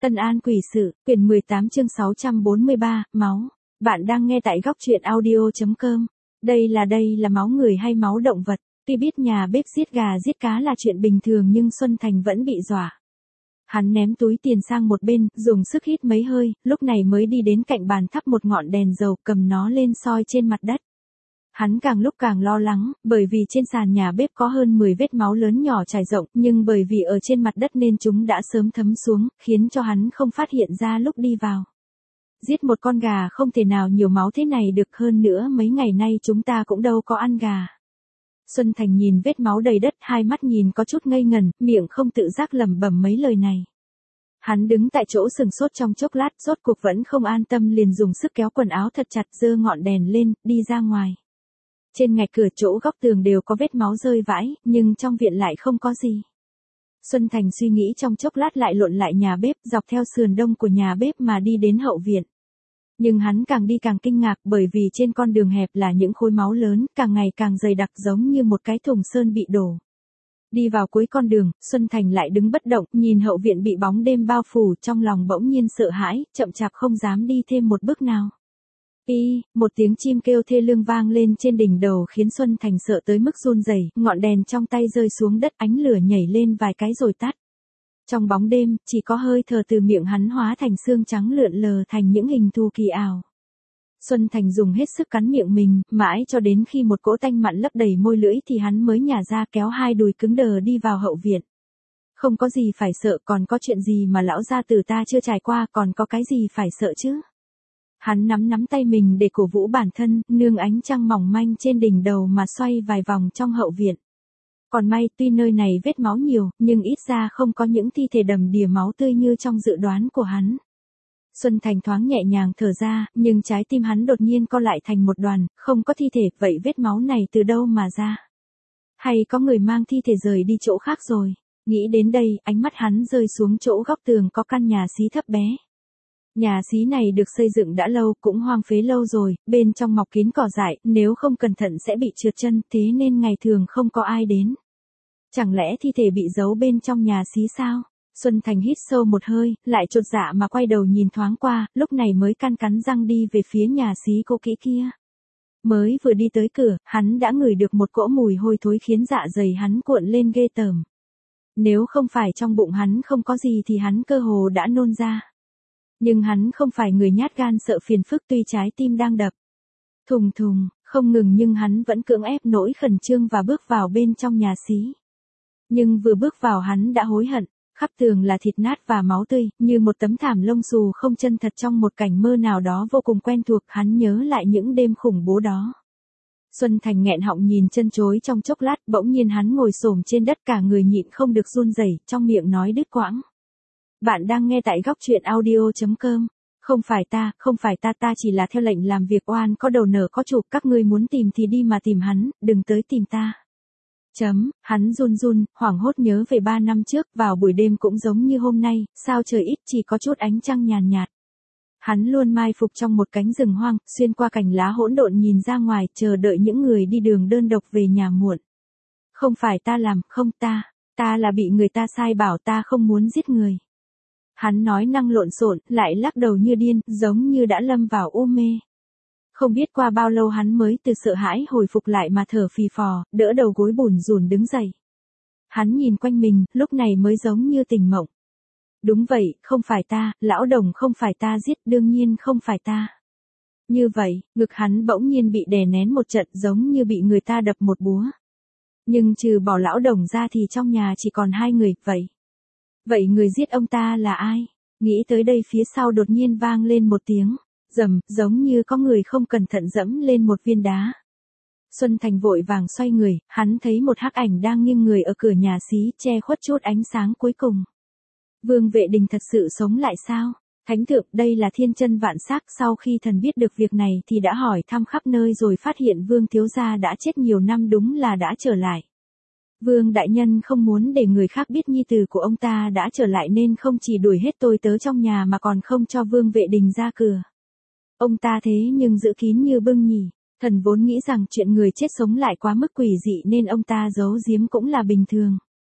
Tân An Quỷ Sự, quyển 18 chương 643, máu. Bạn đang nghe tại góc truyện audio.com. Đây là máu người hay máu động vật? Tuy biết nhà bếp giết gà giết cá là chuyện bình thường nhưng Xuân Thành vẫn bị dọa. Hắn ném túi tiền sang một bên, dùng sức hít mấy hơi, lúc này mới đi đến cạnh bàn thắp một ngọn đèn dầu, cầm nó lên soi trên mặt đất. Hắn càng lúc càng lo lắng, bởi vì trên sàn nhà bếp có hơn 10 vết máu lớn nhỏ trải rộng, nhưng bởi vì ở trên mặt đất nên chúng đã sớm thấm xuống, khiến cho hắn không phát hiện ra lúc đi vào. Giết một con gà không thể nào nhiều máu thế này được, hơn nữa mấy ngày nay chúng ta cũng đâu có ăn gà. Xuân Thành nhìn vết máu đầy đất, hai mắt nhìn có chút ngây ngần, miệng không tự giác lẩm bẩm mấy lời này. Hắn đứng tại chỗ sừng sốt trong chốc lát, rốt cuộc vẫn không an tâm liền dùng sức kéo quần áo thật chặt, giơ ngọn đèn lên, đi ra ngoài. Trên ngạch cửa chỗ góc tường đều có vết máu rơi vãi, nhưng trong viện lại không có gì. Xuân Thành suy nghĩ trong chốc lát lại lộn lại nhà bếp, dọc theo sườn đông của nhà bếp mà đi đến hậu viện. Nhưng hắn càng đi càng kinh ngạc, bởi vì trên con đường hẹp là những khối máu lớn, càng ngày càng dày đặc giống như một cái thùng sơn bị đổ. Đi vào cuối con đường, Xuân Thành lại đứng bất động, nhìn hậu viện bị bóng đêm bao phủ, trong lòng bỗng nhiên sợ hãi, chậm chạp không dám đi thêm một bước nào. Một tiếng chim kêu thê lương vang lên trên đỉnh đầu khiến Xuân Thành sợ tới mức run rẩy, ngọn đèn trong tay rơi xuống đất, ánh lửa nhảy lên vài cái rồi tắt. Trong bóng đêm, chỉ có hơi thở từ miệng hắn hóa thành xương trắng lượn lờ thành những hình thù kỳ ảo. Xuân Thành dùng hết sức cắn miệng mình, mãi cho đến khi một cỗ tanh mặn lấp đầy môi lưỡi thì hắn mới nhả ra, kéo hai đùi cứng đờ đi vào hậu viện. Không có gì phải sợ, còn có chuyện gì mà lão gia tử ta chưa trải qua, còn có cái gì phải sợ chứ? Hắn nắm tay mình để cổ vũ bản thân, nương ánh trăng mỏng manh trên đỉnh đầu mà xoay vài vòng trong hậu viện. Còn may, tuy nơi này vết máu nhiều, nhưng ít ra không có những thi thể đầm đìa máu tươi như trong dự đoán của hắn. Xuân Thành thoáng nhẹ nhàng thở ra, nhưng trái tim hắn đột nhiên co lại thành một đoàn, không có thi thể, vậy vết máu này từ đâu mà ra? Hay có người mang thi thể rời đi chỗ khác rồi? Nghĩ đến đây, ánh mắt hắn rơi xuống chỗ góc tường có căn nhà xí thấp bé. Nhà xí này được xây dựng đã lâu, cũng hoang phế lâu rồi, bên trong mọc kín cỏ dại, nếu không cẩn thận sẽ bị trượt chân, thế nên ngày thường không có ai đến. Chẳng lẽ thi thể bị giấu bên trong nhà xí sao? Xuân Thành hít sâu một hơi, lại chột dạ mà quay đầu nhìn thoáng qua, lúc này mới cắn răng đi về phía nhà xí cũ kỹ kia. Mới vừa đi tới cửa, hắn đã ngửi được một cỗ mùi hôi thối khiến dạ dày hắn cuộn lên ghê tởm. Nếu không phải trong bụng hắn không có gì thì hắn cơ hồ đã nôn ra. Nhưng hắn không phải người nhát gan sợ phiền phức, tuy trái tim đang đập thùng thùng, không ngừng, nhưng hắn vẫn cưỡng ép nỗi khẩn trương và bước vào bên trong nhà xí. Nhưng vừa bước vào hắn đã hối hận, khắp tường là thịt nát và máu tươi, như một tấm thảm lông xù không chân thật trong một cảnh mơ nào đó vô cùng quen thuộc, hắn nhớ lại những đêm khủng bố đó. Xuân Thành nghẹn họng nhìn chân chối trong chốc lát, bỗng nhiên hắn ngồi xổm trên đất, cả người nhịn không được run rẩy, trong miệng nói đứt quãng. Bạn đang nghe tại góc truyện audio.com. Không phải ta, ta chỉ là theo lệnh làm việc, oan có đầu nở có chủ, các ngươi muốn tìm thì đi mà tìm hắn, đừng tới tìm ta. Hắn run, hoảng hốt nhớ về 3 năm trước, vào buổi đêm cũng giống như hôm nay, sao trời ít, chỉ có chút ánh trăng nhàn nhạt. Hắn luôn mai phục trong một cánh rừng hoang, xuyên qua cành lá hỗn độn nhìn ra ngoài, chờ đợi những người đi đường đơn độc về nhà muộn. Không phải ta làm, không ta là bị người ta sai bảo, ta không muốn giết người. Hắn nói năng lộn xộn, lại lắc đầu như điên, giống như đã lâm vào u mê. Không biết qua bao lâu hắn mới từ sợ hãi hồi phục lại mà thở phì phò, đỡ đầu gối bủn rủn đứng dậy. Hắn nhìn quanh mình, lúc này mới giống như tỉnh mộng. Đúng vậy, không phải ta, lão Đồng không phải ta giết, đương nhiên không phải ta. Như vậy, ngực hắn bỗng nhiên bị đè nén một trận, giống như bị người ta đập một búa. Nhưng trừ bỏ lão Đồng ra thì trong nhà chỉ còn 2 người, Vậy người giết ông ta là ai? Nghĩ tới đây phía sau đột nhiên vang lên một tiếng rầm, giống như có người không cẩn thận dẫm lên một viên đá. Xuân Thành vội vàng xoay người, hắn thấy một hắc ảnh đang nghiêng người ở cửa nhà xí, che khuất chút ánh sáng cuối cùng. Vương Vệ Đình thật sự sống lại sao? Thánh thượng, đây là thiên chân vạn xác. Sau khi thần biết được việc này thì đã hỏi thăm khắp nơi rồi phát hiện Vương thiếu gia đã chết nhiều năm, đúng là đã trở lại. Vương đại nhân không muốn để người khác biết nhi tử của ông ta đã trở lại nên không chỉ đuổi hết tôi tớ trong nhà mà còn không cho Vương Vệ Đình ra cửa. Ông ta thế nhưng giữ kín như bưng nhỉ. Thần vốn nghĩ rằng chuyện người chết sống lại quá mức quỷ dị nên ông ta giấu giếm cũng là bình thường.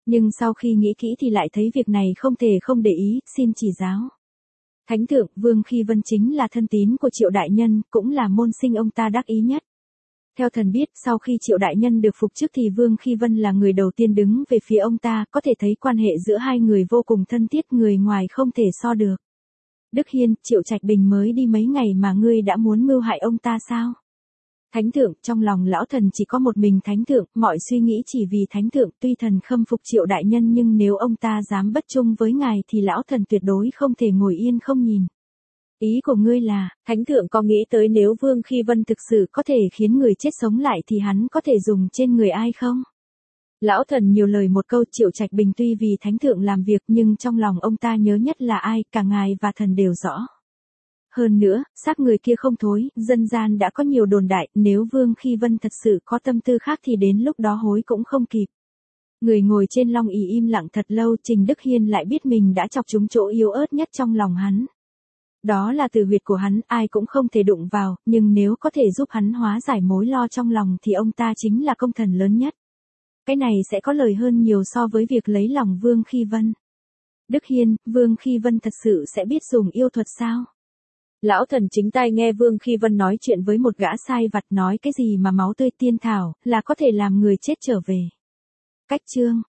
Nhưng sau khi nghĩ kỹ thì lại thấy việc này không thể không để ý, xin chỉ giáo. Thánh thượng, Vương Khi Vân chính là thân tín của Triệu đại nhân, cũng là môn sinh ông ta đắc ý nhất. Theo thần biết, sau khi Triệu đại nhân được phục chức thì Vương Khi Vân là người đầu tiên đứng về phía ông ta, có thể thấy quan hệ giữa hai người vô cùng thân thiết, người ngoài không thể so được. Đức Hiên, Triệu Trạch Bình mới đi mấy ngày mà ngươi đã muốn mưu hại ông ta sao? Thánh thượng, trong lòng lão thần chỉ có một mình thánh thượng, mọi suy nghĩ chỉ vì thánh thượng, tuy thần khâm phục Triệu đại nhân nhưng nếu ông ta dám bất trung với ngài thì lão thần tuyệt đối không thể ngồi yên không nhìn. Ý của ngươi là, thánh thượng có nghĩ tới nếu Vương Khi Vân thực sự có thể khiến người chết sống lại thì hắn có thể dùng trên người ai không? Lão thần nhiều lời một câu. Triệu Trạch Bình tuy vì thánh thượng làm việc nhưng trong lòng ông ta nhớ nhất là ai, cả ngài và thần đều rõ. Hơn nữa, xác người kia không thối, dân gian đã có nhiều đồn đại, nếu Vương Khi Vân thật sự có tâm tư khác thì đến lúc đó hối cũng không kịp. Người ngồi trên long ỷ im lặng thật lâu, Trình Đức Hiên lại biết mình đã chọc trúng chỗ yếu ớt nhất trong lòng hắn. Đó là từ huyệt của hắn, ai cũng không thể đụng vào, nhưng nếu có thể giúp hắn hóa giải mối lo trong lòng thì ông ta chính là công thần lớn nhất. Cái này sẽ có lời hơn nhiều so với việc lấy lòng Vương Khi Vân. Đức Hiên, Vương Khi Vân thật sự sẽ biết dùng yêu thuật sao? Lão thần chính tai nghe Vương Khi Vân nói chuyện với một gã sai vặt, nói cái gì mà máu tươi tiên thảo, là có thể làm người chết trở về. Cách chương